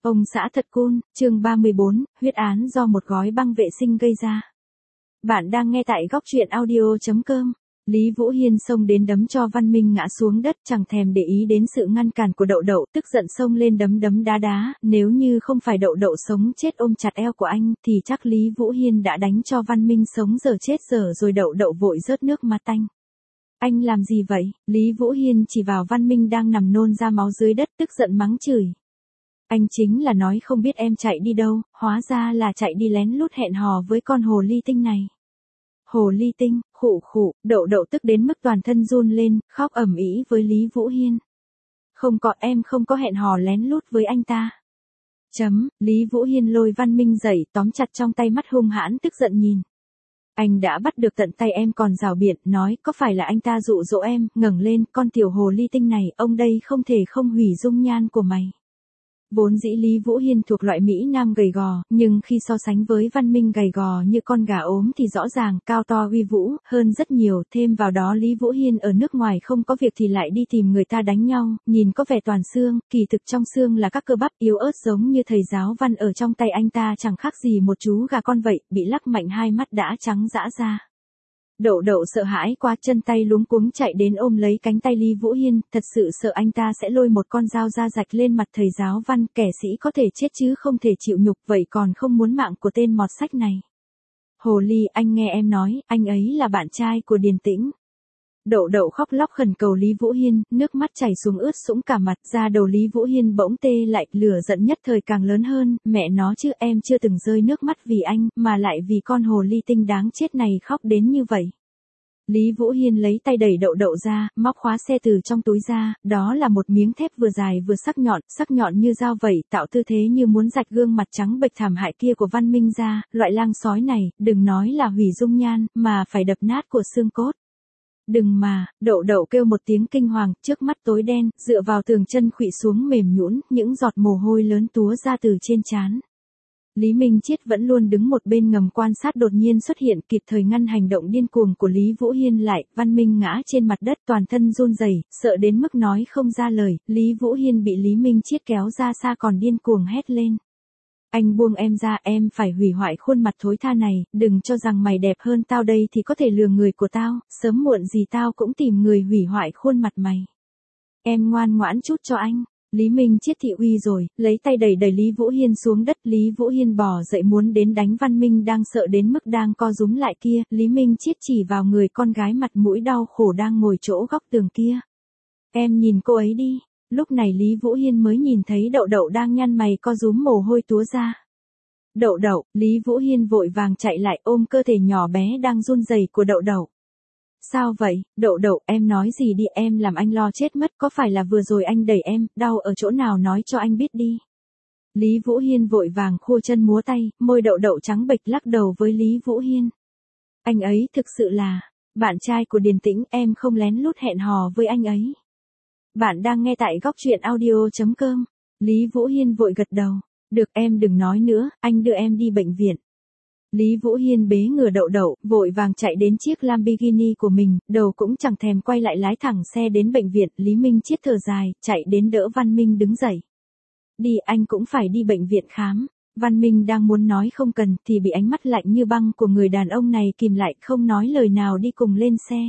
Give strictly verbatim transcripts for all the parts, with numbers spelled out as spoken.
Ông xã thật cool, chương ba mươi bốn, huyết án do một gói băng vệ sinh gây ra. Bạn đang nghe tại góc truyện audio chấm com. Lý Vũ Hiên xông đến đấm cho Văn Minh ngã xuống đất, chẳng thèm để ý đến sự ngăn cản của Đậu Đậu, tức giận xông lên đấm đấm đá đá, nếu như không phải Đậu Đậu sống chết ôm chặt eo của anh, thì chắc Lý Vũ Hiên đã đánh cho Văn Minh sống dở chết dở rồi. Đậu Đậu vội rớt nước mắt tanh. Anh làm gì vậy? Lý Vũ Hiên chỉ vào Văn Minh đang nằm nôn ra máu dưới đất, tức giận mắng chửi. Anh chính là nói không biết em chạy đi đâu, hóa ra là chạy đi lén lút hẹn hò với con hồ ly tinh này. Hồ ly tinh, khụ khụ, Đậu Đậu tức đến mức toàn thân run lên, khóc ầm ĩ với Lý Vũ Hiên. Không có, em không có hẹn hò lén lút với anh ta. Chấm, Lý Vũ Hiên lôi Văn Minh dậy, tóm chặt trong tay, mắt hung hãn tức giận nhìn. Anh đã bắt được tận tay em còn rào biện, nói có phải là anh ta dụ dỗ em, ngẩng lên, con tiểu hồ ly tinh này, ông đây không thể không hủy dung nhan của mày. Vốn dĩ Lý Vũ Hiên thuộc loại Mỹ Nam gầy gò, nhưng khi so sánh với Văn Minh gầy gò như con gà ốm thì rõ ràng cao to uy vũ hơn rất nhiều. Thêm vào đó Lý Vũ Hiên ở nước ngoài không có việc thì lại đi tìm người ta đánh nhau, nhìn có vẻ toàn xương, kỳ thực trong xương là các cơ bắp yếu ớt giống như thầy giáo Văn ở trong tay anh ta chẳng khác gì một chú gà con vậy, bị lắc mạnh hai mắt đã trắng dã ra. Đậu Đậu sợ hãi quá, chân tay luống cuống chạy đến ôm lấy cánh tay Lý Vũ Hiên, thật sự sợ anh ta sẽ lôi một con dao ra rạch lên mặt thầy giáo Văn, kẻ sĩ có thể chết chứ không thể chịu nhục, vậy còn không muốn mạng của tên mọt sách này. Hồ ly, anh nghe em nói, anh ấy là bạn trai của Điền Tĩnh. Đậu Đậu khóc lóc khẩn cầu Lý Vũ Hiên, nước mắt chảy xuống ướt sũng cả mặt. Da đầu Lý Vũ Hiên bỗng tê lại, lửa giận nhất thời càng lớn hơn, mẹ nó chứ, em chưa từng rơi nước mắt vì anh, mà lại vì con hồ ly tinh đáng chết này khóc đến như vậy. Lý Vũ Hiên lấy tay đẩy Đậu Đậu ra, móc khóa xe từ trong túi ra, đó là một miếng thép vừa dài vừa sắc nhọn, sắc nhọn như dao vậy, tạo tư thế như muốn rạch gương mặt trắng bệch thảm hại kia của Văn Minh ra. Loại lang sói này, đừng nói là hủy dung nhan, mà phải đập nát của xương cốt. Đừng mà, Đậu Đậu kêu một tiếng kinh hoàng, trước mắt tối đen, dựa vào tường chân khuỵu xuống mềm nhũn, những giọt mồ hôi lớn túa ra từ trên trán. Lý Minh Chiết vẫn luôn đứng một bên ngầm quan sát đột nhiên xuất hiện, kịp thời ngăn hành động điên cuồng của Lý Vũ Hiên lại. Văn Minh ngã trên mặt đất toàn thân run rẩy, sợ đến mức nói không ra lời. Lý Vũ Hiên bị Lý Minh Chiết kéo ra xa còn điên cuồng hét lên. Anh buông em ra, em phải hủy hoại khuôn mặt thối tha này, đừng cho rằng mày đẹp hơn tao đây thì có thể lừa người của tao, sớm muộn gì tao cũng tìm người hủy hoại khuôn mặt mày. Em ngoan ngoãn chút cho anh. Lý Minh Chiết thị uy rồi, lấy tay đẩy đẩy Lý Vũ Hiên xuống đất. Lý Vũ Hiên bò dậy muốn đến đánh Văn Minh đang sợ đến mức đang co rúm lại kia. Lý Minh Chiết chỉ vào người con gái mặt mũi đau khổ đang ngồi chỗ góc tường kia. Em nhìn cô ấy đi. Lúc này Lý Vũ Hiên mới nhìn thấy Đậu Đậu đang nhăn mày co rúm mồ hôi túa ra. Đậu Đậu, Lý Vũ Hiên vội vàng chạy lại ôm cơ thể nhỏ bé đang run rẩy của Đậu Đậu. Sao vậy, Đậu Đậu, em nói gì đi, em làm anh lo chết mất, có phải là vừa rồi anh đẩy em, đau ở chỗ nào nói cho anh biết đi. Lý Vũ Hiên vội vàng khua chân múa tay, môi Đậu Đậu trắng bệch lắc đầu với Lý Vũ Hiên. Anh ấy thực sự là bạn trai của Điền Tĩnh, em không lén lút hẹn hò với anh ấy. Bạn đang nghe tại góc truyện audio chấm com. Lý Vũ Hiên vội gật đầu. Được, em đừng nói nữa, anh đưa em đi bệnh viện. Lý Vũ Hiên bế ngửa Đậu Đậu, vội vàng chạy đến chiếc Lamborghini của mình, đầu cũng chẳng thèm quay lại lái thẳng xe đến bệnh viện. Lý Minh Chiết thở dài, chạy đến đỡ Văn Minh đứng dậy. Đi, anh cũng phải đi bệnh viện khám. Văn Minh đang muốn nói không cần thì bị ánh mắt lạnh như băng của người đàn ông này kìm lại, không nói lời nào đi cùng lên xe.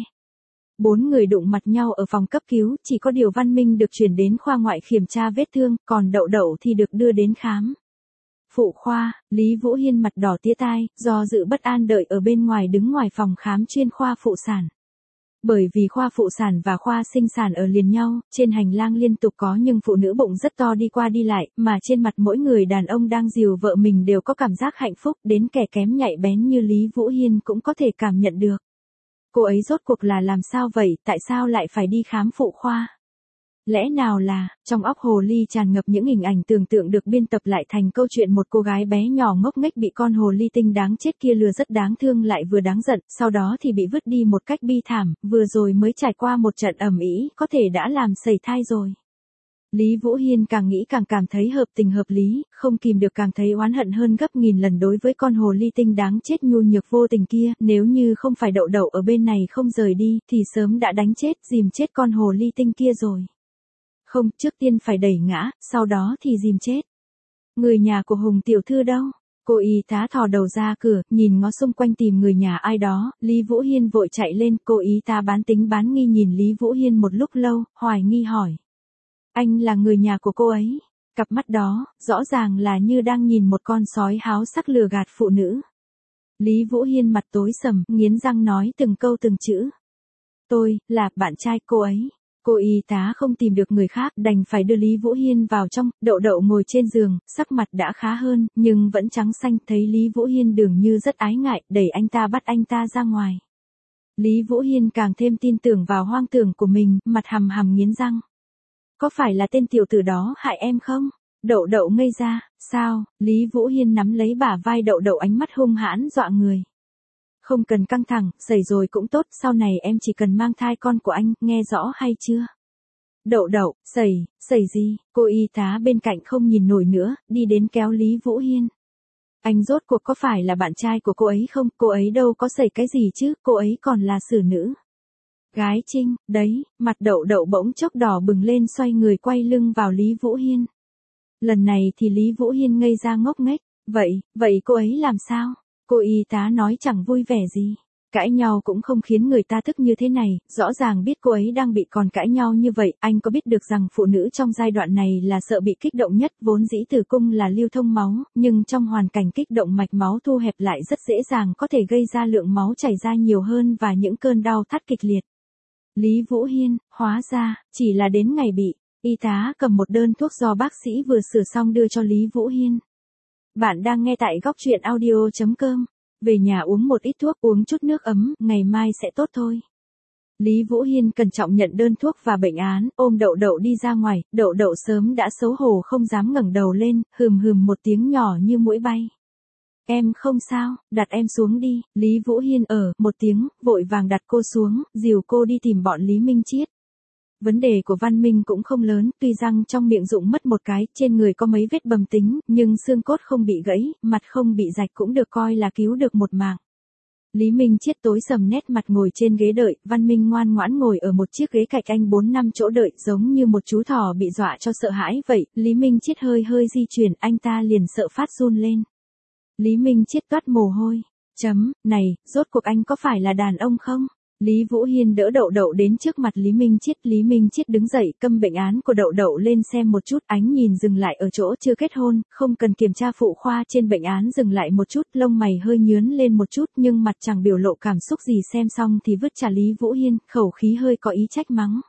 Bốn người đụng mặt nhau ở phòng cấp cứu, chỉ có điều Văn Minh được chuyển đến khoa ngoại kiểm tra vết thương, còn Đậu Đậu thì được đưa đến khám phụ khoa. Lý Vũ Hiên mặt đỏ tía tai, do dự bất an đợi ở bên ngoài đứng ngoài phòng khám chuyên khoa phụ sản. Bởi vì khoa phụ sản và khoa sinh sản ở liền nhau, trên hành lang liên tục có những phụ nữ bụng rất to đi qua đi lại, mà trên mặt mỗi người đàn ông đang dìu vợ mình đều có cảm giác hạnh phúc, đến kẻ kém nhạy bén như Lý Vũ Hiên cũng có thể cảm nhận được. Cô ấy rốt cuộc là làm sao vậy, tại sao lại phải đi khám phụ khoa? Lẽ nào là, trong óc hồ ly tràn ngập những hình ảnh tưởng tượng được biên tập lại thành câu chuyện một cô gái bé nhỏ ngốc nghếch bị con hồ ly tinh đáng chết kia lừa rất đáng thương lại vừa đáng giận, sau đó thì bị vứt đi một cách bi thảm, vừa rồi mới trải qua một trận ầm ĩ, có thể đã làm sẩy thai rồi. Lý Vũ Hiên càng nghĩ càng cảm thấy hợp tình hợp lý, không kìm được càng thấy oán hận hơn gấp nghìn lần đối với con hồ ly tinh đáng chết nhu nhược vô tình kia, nếu như không phải Đậu Đậu ở bên này không rời đi, thì sớm đã đánh chết, dìm chết con hồ ly tinh kia rồi. Không, trước tiên phải đẩy ngã, sau đó thì dìm chết. Người nhà của Hùng tiểu thư đâu? Cô y tá thò đầu ra cửa, nhìn ngó xung quanh tìm người nhà ai đó, Lý Vũ Hiên vội chạy lên, cô y tá bán tính bán nghi nhìn Lý Vũ Hiên một lúc lâu, hoài nghi hỏi. Anh là người nhà của cô ấy? Cặp mắt đó, rõ ràng là như đang nhìn một con sói háo sắc lừa gạt phụ nữ. Lý Vũ Hiên mặt tối sầm, nghiến răng nói từng câu từng chữ. Tôi, là bạn trai cô ấy. Cô y tá không tìm được người khác, đành phải đưa Lý Vũ Hiên vào trong, Đậu Đậu ngồi trên giường, sắc mặt đã khá hơn, nhưng vẫn trắng xanh, thấy Lý Vũ Hiên dường như rất ái ngại, đẩy anh ta bắt anh ta ra ngoài. Lý Vũ Hiên càng thêm tin tưởng vào hoang tưởng của mình, mặt hầm hầm nghiến răng. Có phải là tên tiểu tử đó hại em không? Đậu Đậu ngây ra, sao? Lý Vũ Hiên nắm lấy bả vai Đậu Đậu, ánh mắt hung hãn dọa người. Không cần căng thẳng, sẩy rồi cũng tốt, sau này em chỉ cần mang thai con của anh, nghe rõ hay chưa? Đậu Đậu, sẩy, sẩy gì? Cô y tá bên cạnh không nhìn nổi nữa, đi đến kéo Lý Vũ Hiên. Anh rốt cuộc có phải là bạn trai của cô ấy không? Cô ấy đâu có sẩy cái gì chứ, cô ấy còn là xử nữ. Gái Trinh, đấy, mặt Đậu Đậu bỗng chốc đỏ bừng lên, xoay người quay lưng vào Lý Vũ Hiên. Lần này thì Lý Vũ Hiên ngây ra ngốc nghếch, vậy, vậy cô ấy làm sao? Cô y tá nói chẳng vui vẻ gì. Cãi nhau cũng không khiến người ta tức như thế này, rõ ràng biết cô ấy đang bị còn cãi nhau như vậy, anh có biết được rằng phụ nữ trong giai đoạn này là sợ bị kích động nhất, vốn dĩ tử cung là lưu thông máu, nhưng trong hoàn cảnh kích động mạch máu thu hẹp lại rất dễ dàng có thể gây ra lượng máu chảy ra nhiều hơn và những cơn đau thắt kịch liệt. Lý Vũ Hiên, hóa ra, chỉ là đến ngày bị, y tá cầm một đơn thuốc do bác sĩ vừa sửa xong đưa cho Lý Vũ Hiên. Bạn đang nghe tại góc truyện audio chấm com. Về nhà uống một ít thuốc, uống chút nước ấm, ngày mai sẽ tốt thôi. Lý Vũ Hiên cẩn trọng nhận đơn thuốc và bệnh án, ôm Đậu Đậu đi ra ngoài, Đậu Đậu sớm đã xấu hổ không dám ngẩng đầu lên, hừm hừm một tiếng nhỏ như muỗi bay. Em không sao, đặt em xuống đi, Lý Vũ Hiên ở, một tiếng, vội vàng đặt cô xuống, dìu cô đi tìm bọn Lý Minh Chiết. Vấn đề của Văn Minh cũng không lớn, tuy răng trong miệng rụng mất một cái, trên người có mấy vết bầm tính, nhưng xương cốt không bị gãy, mặt không bị rạch cũng được coi là cứu được một mạng. Lý Minh Chiết tối sầm nét mặt ngồi trên ghế đợi, Văn Minh ngoan ngoãn ngồi ở một chiếc ghế cạnh anh bốn năm chỗ đợi, giống như một chú thỏ bị dọa cho sợ hãi vậy, Lý Minh Chiết hơi hơi di chuyển, anh ta liền sợ phát run lên. Lý Minh Chiết toát mồ hôi, chấm, này, rốt cuộc anh có phải là đàn ông không? Lý Vũ Hiên đỡ Đậu Đậu đến trước mặt Lý Minh Chiết, Lý Minh Chiết đứng dậy, câm bệnh án của Đậu Đậu lên xem một chút, ánh nhìn dừng lại ở chỗ chưa kết hôn, không cần kiểm tra phụ khoa trên bệnh án dừng lại một chút, lông mày hơi nhướn lên một chút nhưng mặt chẳng biểu lộ cảm xúc gì, xem xong thì vứt trả Lý Vũ Hiên, khẩu khí hơi có ý trách mắng.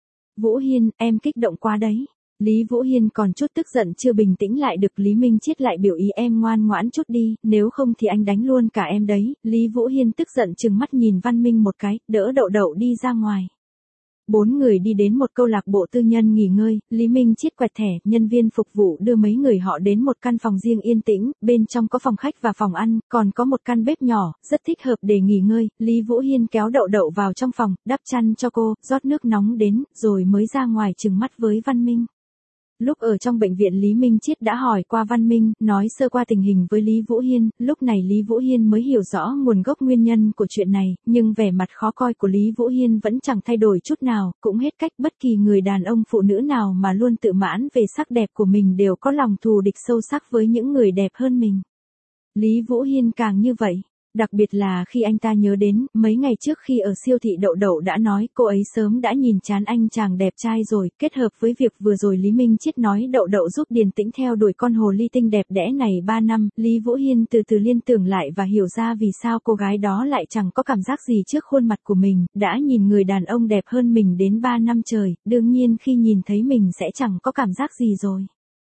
Vũ Hiên, em kích động quá đấy. Lý Vũ Hiên còn chút tức giận chưa bình tĩnh lại được, Lý Minh Chiết lại biểu ý em ngoan ngoãn chút đi, nếu không thì anh đánh luôn cả em đấy. Lý Vũ Hiên tức giận trừng mắt nhìn Văn Minh một cái, đỡ Đậu Đậu đi ra ngoài. Bốn người đi đến một câu lạc bộ tư nhân nghỉ ngơi, Lý Minh Chiết quẹt thẻ, nhân viên phục vụ đưa mấy người họ đến một căn phòng riêng yên tĩnh, bên trong có phòng khách và phòng ăn, còn có một căn bếp nhỏ, rất thích hợp để nghỉ ngơi. Lý Vũ Hiên kéo Đậu Đậu vào trong phòng, đắp chăn cho cô, rót nước nóng đến, rồi mới ra ngoài trừng mắt với Văn Minh. Lúc ở trong bệnh viện Lý Minh Chiết đã hỏi qua Văn Minh, nói sơ qua tình hình với Lý Vũ Hiên, lúc này Lý Vũ Hiên mới hiểu rõ nguồn gốc nguyên nhân của chuyện này, nhưng vẻ mặt khó coi của Lý Vũ Hiên vẫn chẳng thay đổi chút nào, cũng hết cách, bất kỳ người đàn ông phụ nữ nào mà luôn tự mãn về sắc đẹp của mình đều có lòng thù địch sâu sắc với những người đẹp hơn mình. Lý Vũ Hiên càng như vậy. Đặc biệt là khi anh ta nhớ đến, mấy ngày trước khi ở siêu thị Đậu Đậu đã nói cô ấy sớm đã nhìn chán anh chàng đẹp trai rồi, kết hợp với việc vừa rồi Lý Minh Chiết nói Đậu Đậu giúp Điền Tĩnh theo đuổi con hồ ly tinh đẹp đẽ này ba năm, Lý Vũ Hiên từ từ liên tưởng lại và hiểu ra vì sao cô gái đó lại chẳng có cảm giác gì trước khuôn mặt của mình, đã nhìn người đàn ông đẹp hơn mình đến ba năm trời, đương nhiên khi nhìn thấy mình sẽ chẳng có cảm giác gì rồi.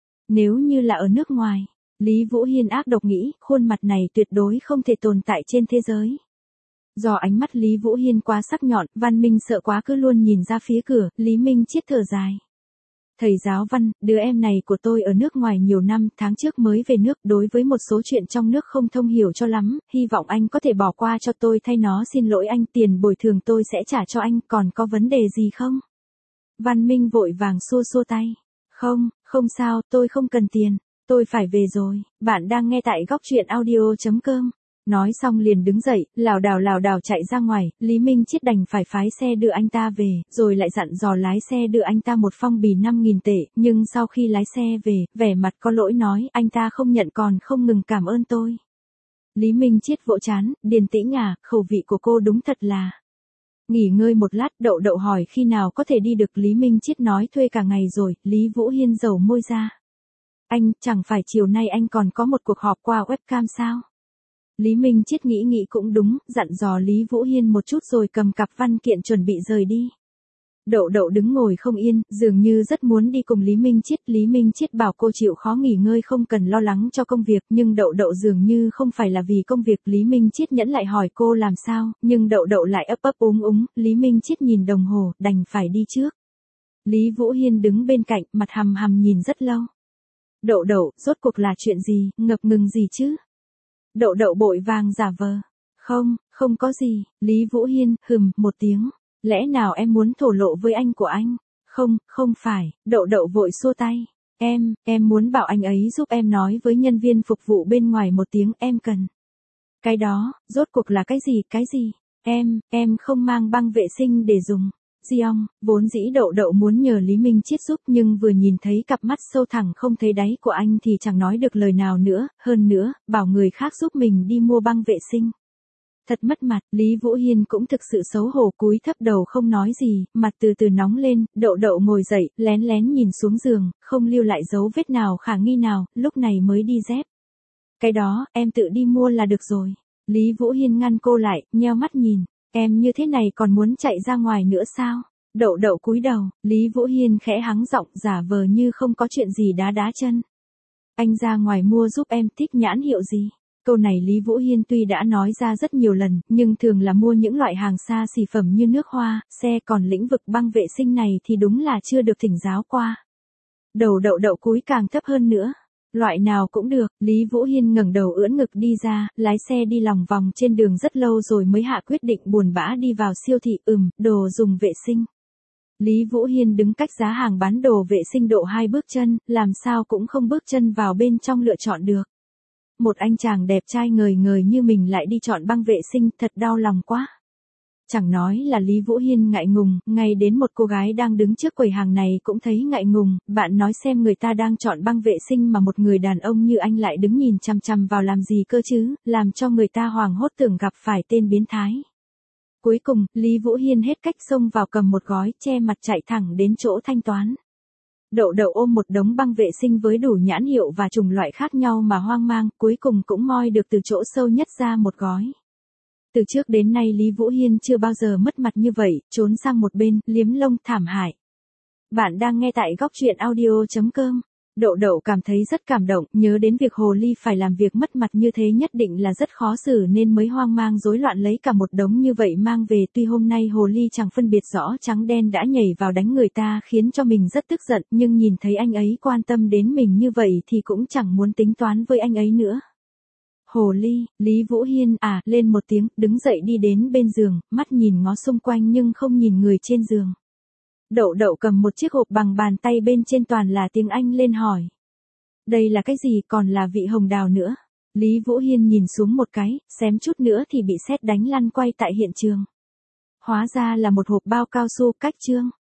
Nếu như là ở nước ngoài, Lý Vũ Hiên ác độc nghĩ, khuôn mặt này tuyệt đối không thể tồn tại trên thế giới. Do ánh mắt Lý Vũ Hiên quá sắc nhọn, Văn Minh sợ quá cứ luôn nhìn ra phía cửa, Lý Minh Chiết thở dài. Thầy giáo Văn, đứa em này của tôi ở nước ngoài nhiều năm, tháng trước mới về nước, đối với một số chuyện trong nước không thông hiểu cho lắm, hy vọng anh có thể bỏ qua cho tôi, thay nó xin lỗi anh, tiền bồi thường tôi sẽ trả cho anh, còn có vấn đề gì không? Văn Minh vội vàng xua xua tay. Không, không sao, tôi không cần tiền. Tôi phải về rồi, bạn đang nghe tại góc truyện audio chấm com. Nói xong liền đứng dậy, lảo đảo lảo đảo chạy ra ngoài, Lý Minh Chiết đành phải phái xe đưa anh ta về, rồi lại dặn dò lái xe đưa anh ta một phong bì năm nghìn tệ, nhưng sau khi lái xe về, vẻ mặt có lỗi nói anh ta không nhận còn không ngừng cảm ơn tôi. Lý Minh Chiết vỗ chán, điềm tĩnh à, khẩu vị của cô đúng thật là. Nghỉ ngơi một lát, Đậu Đậu hỏi khi nào có thể đi được, Lý Minh Chiết nói thuê cả ngày rồi, Lý Vũ Hiên dầu môi ra. Anh, chẳng phải chiều nay anh còn có một cuộc họp qua webcam sao? Lý Minh Chiết nghĩ nghĩ cũng đúng, dặn dò Lý Vũ Hiên một chút rồi cầm cặp văn kiện chuẩn bị rời đi. Đậu Đậu đứng ngồi không yên, dường như rất muốn đi cùng Lý Minh Chiết. Lý Minh Chiết bảo cô chịu khó nghỉ ngơi không cần lo lắng cho công việc, nhưng Đậu Đậu dường như không phải là vì công việc. Lý Minh Chiết nhẫn lại hỏi cô làm sao, nhưng Đậu Đậu lại ấp ấp úng úng. Lý Minh Chiết nhìn đồng hồ, đành phải đi trước. Lý Vũ Hiên đứng bên cạnh, mặt hằm hằm nhìn rất lâu. Đậu Đậu, rốt cuộc là chuyện gì, ngập ngừng gì chứ? Đậu Đậu bội vàng giả vờ. Không, không có gì. Lý Vũ Hiên, hừm, một tiếng. Lẽ nào em muốn thổ lộ với anh của anh? Không, không phải. Đậu Đậu vội xua tay. Em, em muốn bảo anh ấy giúp em nói với nhân viên phục vụ bên ngoài một tiếng em cần. Cái đó, rốt cuộc là cái gì, cái gì? Em, em không mang băng vệ sinh để dùng. Giong, vốn dĩ Đậu Đậu muốn nhờ Lý Minh Chiết giúp nhưng vừa nhìn thấy cặp mắt sâu thẳm không thấy đáy của anh thì chẳng nói được lời nào nữa, hơn nữa, bảo người khác giúp mình đi mua băng vệ sinh. Thật mất mặt, Lý Vũ Hiên cũng thực sự xấu hổ cúi thấp đầu không nói gì, mặt từ từ nóng lên, Đậu Đậu ngồi dậy, lén lén nhìn xuống giường, không lưu lại dấu vết nào khả nghi nào, lúc này mới đi dép. Cái đó, em tự đi mua là được rồi. Lý Vũ Hiên ngăn cô lại, nheo mắt nhìn. Em như thế này còn muốn chạy ra ngoài nữa sao? Đậu Đậu cúi đầu, Lý Vũ Hiên khẽ hắng giọng giả vờ như không có chuyện gì đá đá chân. Anh ra ngoài mua giúp em, thích nhãn hiệu gì? Câu này Lý Vũ Hiên tuy đã nói ra rất nhiều lần, nhưng thường là mua những loại hàng xa xỉ phẩm như nước hoa, xe, còn lĩnh vực băng vệ sinh này thì đúng là chưa được thỉnh giáo qua. Đầu Đậu Đậu cúi càng thấp hơn nữa. Loại nào cũng được, Lý Vũ Hiên ngẩng đầu ưỡn ngực đi ra, lái xe đi lòng vòng trên đường rất lâu rồi mới hạ quyết định buồn bã đi vào siêu thị, ừm, đồ dùng vệ sinh. Lý Vũ Hiên đứng cách giá hàng bán đồ vệ sinh độ hai bước chân, làm sao cũng không bước chân vào bên trong lựa chọn được. Một anh chàng đẹp trai ngời ngời như mình lại đi chọn băng vệ sinh, thật đau lòng quá. Chẳng nói là Lý Vũ Hiên ngại ngùng, ngay đến một cô gái đang đứng trước quầy hàng này cũng thấy ngại ngùng, bạn nói xem người ta đang chọn băng vệ sinh mà một người đàn ông như anh lại đứng nhìn chằm chằm vào làm gì cơ chứ, làm cho người ta hoảng hốt tưởng gặp phải tên biến thái. Cuối cùng, Lý Vũ Hiên hết cách xông vào cầm một gói, che mặt chạy thẳng đến chỗ thanh toán. Đậu Đậu ôm một đống băng vệ sinh với đủ nhãn hiệu và chủng loại khác nhau mà hoang mang, cuối cùng cũng moi được từ chỗ sâu nhất ra một gói. Từ trước đến nay Lý Vũ Hiên chưa bao giờ mất mặt như vậy, trốn sang một bên, liếm lông thảm hại. Bạn đang nghe tại góc truyện audio chấm com. Đậu Đậu cảm thấy rất cảm động, nhớ đến việc Hồ Ly phải làm việc mất mặt như thế nhất định là rất khó xử nên mới hoang mang rối loạn lấy cả một đống như vậy mang về. Tuy hôm nay Hồ Ly chẳng phân biệt rõ trắng đen đã nhảy vào đánh người ta khiến cho mình rất tức giận, nhưng nhìn thấy anh ấy quan tâm đến mình như vậy thì cũng chẳng muốn tính toán với anh ấy nữa. Hồ Ly, Lý Vũ Hiên à, lên một tiếng, đứng dậy đi đến bên giường, mắt nhìn ngó xung quanh nhưng không nhìn người trên giường. Đậu Đậu cầm một chiếc hộp bằng bàn tay bên trên toàn là tiếng Anh lên hỏi. Đây là cái gì, còn là vị hồng đào nữa. Lý Vũ Hiên nhìn xuống một cái, xém chút nữa thì bị sét đánh lăn quay tại hiện trường. Hóa ra là một hộp bao cao su cách trương.